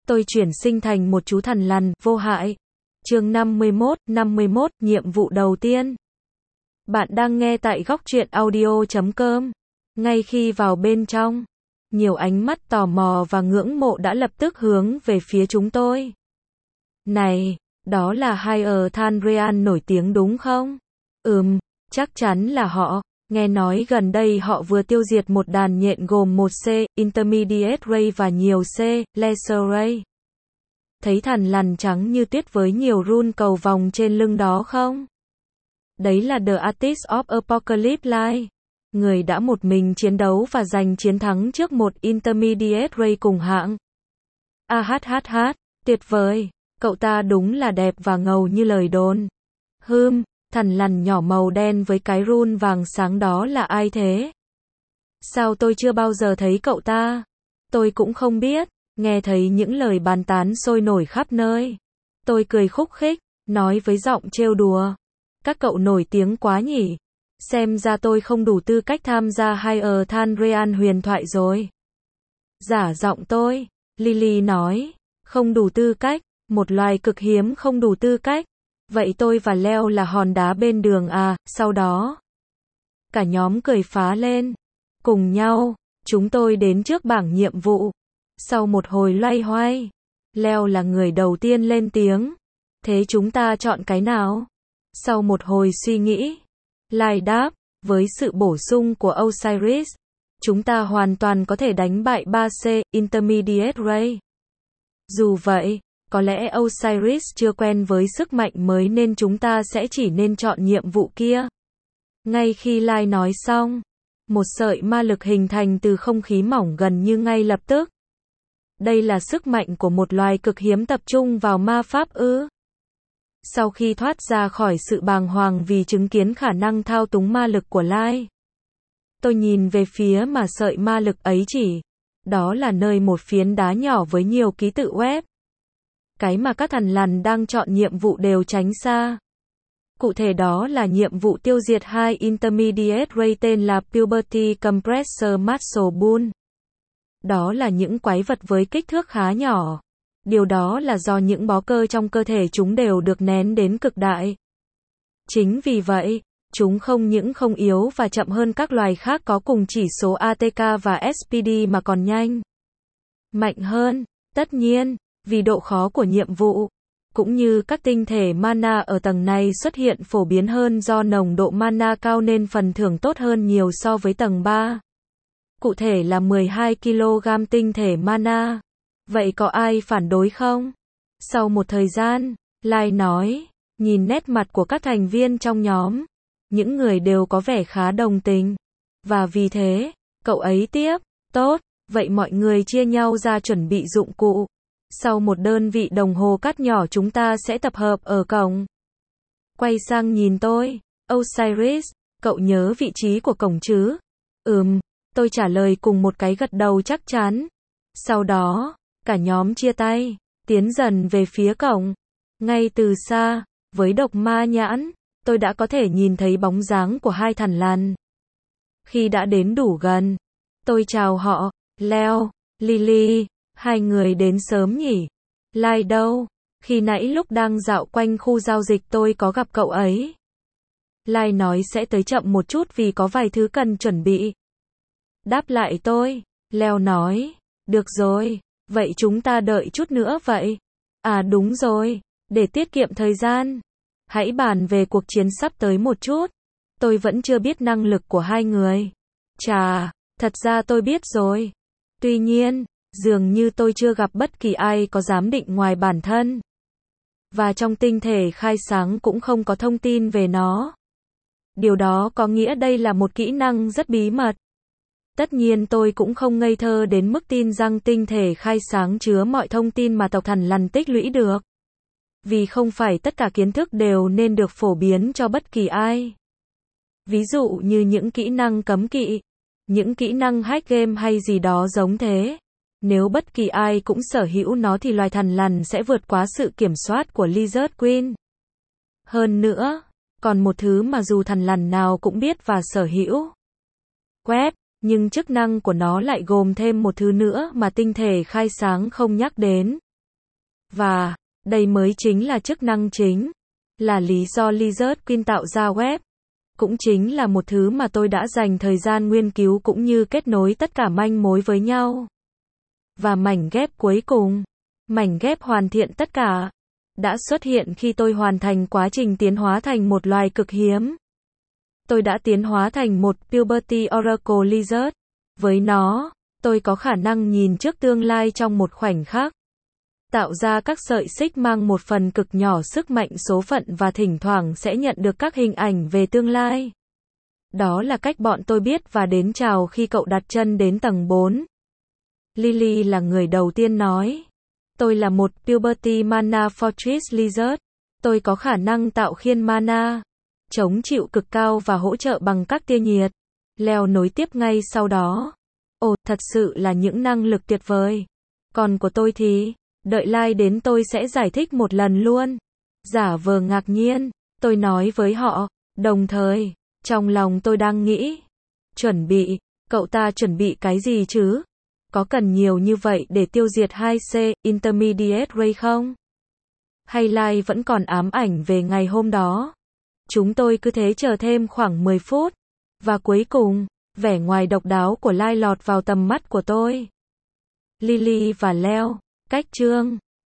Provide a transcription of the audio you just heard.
tôi chuyển sinh thành một chú thằn lằn, vô hại. Chương 51, nhiệm vụ đầu tiên. Bạn đang nghe tại Góc Truyện Audio.com. Ngay khi vào bên trong, nhiều ánh mắt tò mò và ngưỡng mộ đã lập tức hướng về phía chúng tôi. Này, đó là Higher Than Rean nổi tiếng đúng không? Chắc chắn là họ. Nghe nói gần đây họ vừa tiêu diệt một đàn nhện gồm một C, Intermediate Ray và nhiều C, Lesser Ray. Thấy thằn lằn trắng như tuyết với nhiều rune cầu vòng trên lưng đó không? Đấy là The Artist of Apocalypse Line. Người đã một mình chiến đấu và giành chiến thắng trước một Intermediate Ray cùng hạng. Tuyệt vời. Cậu ta đúng là đẹp và ngầu như lời đồn. Thằn lằn nhỏ màu đen với cái rune vàng sáng đó là ai thế? Sao tôi chưa bao giờ thấy cậu ta? Tôi cũng không biết. Nghe thấy những lời bàn tán sôi nổi khắp nơi. Tôi cười khúc khích, nói với giọng trêu đùa. Các cậu nổi tiếng quá nhỉ? Xem ra tôi không đủ tư cách tham gia Higher Than Rean huyền thoại rồi. Giả giọng tôi, Lily nói. Không đủ tư cách, một loài cực hiếm không đủ tư cách. Vậy tôi và Leo là hòn đá bên đường à? Sau đó, cả nhóm cười phá lên. Cùng nhau, chúng tôi đến trước bảng nhiệm vụ. Sau một hồi loay hoay, Leo là người đầu tiên lên tiếng. Thế chúng ta chọn cái nào? Sau một hồi suy nghĩ, Lai đáp, với sự bổ sung của Osiris, chúng ta hoàn toàn có thể đánh bại 3C, Intermediate Ray. Dù vậy, có lẽ Osiris chưa quen với sức mạnh mới nên chúng ta sẽ chỉ nên chọn nhiệm vụ kia. Ngay khi Lai nói xong, một sợi ma lực hình thành từ không khí mỏng gần như ngay lập tức. Đây là sức mạnh của một loài cực hiếm tập trung vào ma pháp ư? Sau khi thoát ra khỏi sự bàng hoàng vì chứng kiến khả năng thao túng ma lực của Lai, tôi nhìn về phía mà sợi ma lực ấy chỉ. Đó là nơi một phiến đá nhỏ với nhiều ký tự web. Cái mà các thằn lằn đang chọn nhiệm vụ đều tránh xa. Cụ thể đó là nhiệm vụ tiêu diệt hai Intermediate Ray tên là Puberty Compressor Muscle Bull. Đó là những quái vật với kích thước khá nhỏ. Điều đó là do những bó cơ trong cơ thể chúng đều được nén đến cực đại. Chính vì vậy, chúng không những không yếu và chậm hơn các loài khác có cùng chỉ số ATK và SPD mà còn nhanh, mạnh hơn. Tất nhiên, vì độ khó của nhiệm vụ, cũng như các tinh thể mana ở tầng này xuất hiện phổ biến hơn do nồng độ mana cao nên phần thưởng tốt hơn nhiều so với tầng 3. Cụ thể là 12 kg tinh thể mana. Vậy có ai phản đối không? Sau một thời gian, Lai nói, nhìn nét mặt của các thành viên trong nhóm, những người đều có vẻ khá đồng tình. Và vì thế, cậu ấy tiếp, tốt, vậy mọi người chia nhau ra chuẩn bị dụng cụ. Sau một đơn vị đồng hồ cắt nhỏ chúng ta sẽ tập hợp ở cổng. Quay sang nhìn tôi, Osiris, cậu nhớ vị trí của cổng chứ? Tôi trả lời cùng một cái gật đầu chắc chắn. Sau đó, cả nhóm chia tay, tiến dần về phía cổng. Ngay từ xa, với độc ma nhãn, tôi đã có thể nhìn thấy bóng dáng của hai thằn lằn. Khi đã đến đủ gần, tôi chào họ, Leo, Lily, hai người đến sớm nhỉ? Lai đâu? Khi nãy lúc đang dạo quanh khu giao dịch tôi có gặp cậu ấy. Lai nói sẽ tới chậm một chút vì có vài thứ cần chuẩn bị. Đáp lại tôi, Leo nói, được rồi, vậy chúng ta đợi chút nữa vậy. À đúng rồi, để tiết kiệm thời gian, hãy bàn về cuộc chiến sắp tới một chút. Tôi vẫn chưa biết năng lực của hai người. Chà, thật ra tôi biết rồi. Tuy nhiên, dường như tôi chưa gặp bất kỳ ai có giám định ngoài bản thân. Và trong tinh thể khai sáng cũng không có thông tin về nó. Điều đó có nghĩa đây là một kỹ năng rất bí mật. Tất nhiên tôi cũng không ngây thơ đến mức tin rằng tinh thể khai sáng chứa mọi thông tin mà tộc thằn lằn tích lũy được. Vì không phải tất cả kiến thức đều nên được phổ biến cho bất kỳ ai. Ví dụ như những kỹ năng cấm kỵ, những kỹ năng hack game hay gì đó giống thế. Nếu bất kỳ ai cũng sở hữu nó thì loài thằn lằn sẽ vượt quá sự kiểm soát của Lizard Queen. Hơn nữa, còn một thứ mà dù thằn lằn nào cũng biết và sở hữu. Web. Nhưng chức năng của nó lại gồm thêm một thứ nữa mà tinh thể khai sáng không nhắc đến. Và, đây mới chính là chức năng chính. Là lý do Lizard Queen tạo ra web. Cũng chính là một thứ mà tôi đã dành thời gian nghiên cứu cũng như kết nối tất cả manh mối với nhau. Và mảnh ghép cuối cùng, mảnh ghép hoàn thiện tất cả, đã xuất hiện khi tôi hoàn thành quá trình tiến hóa thành một loài cực hiếm. Tôi đã tiến hóa thành một Puberty Oracle Lizard. Với nó, tôi có khả năng nhìn trước tương lai trong một khoảnh khắc. Tạo ra các sợi xích mang một phần cực nhỏ sức mạnh số phận và thỉnh thoảng sẽ nhận được các hình ảnh về tương lai. Đó là cách bọn tôi biết và đến chào khi cậu đặt chân đến tầng 4. Lily là người đầu tiên nói. Tôi là một Puberty Mana Fortress Lizard. Tôi có khả năng tạo khiên mana, chống chịu cực cao và hỗ trợ bằng các tia nhiệt. Leo nối tiếp ngay sau đó. Ồ, thật sự là những năng lực tuyệt vời. Còn của tôi thì, đợi Lai đến tôi sẽ giải thích một lần luôn. Giả vờ ngạc nhiên, tôi nói với họ, đồng thời, trong lòng tôi đang nghĩ. Cậu ta chuẩn bị cái gì chứ? Có cần nhiều như vậy để tiêu diệt 2C, Intermediate Ray không? Hay Lai vẫn còn ám ảnh về ngày hôm đó? Chúng tôi cứ thế chờ thêm khoảng 10 phút. Và cuối cùng, vẻ ngoài độc đáo của Lai lọt vào tầm mắt của tôi. Lily và Leo, cách chương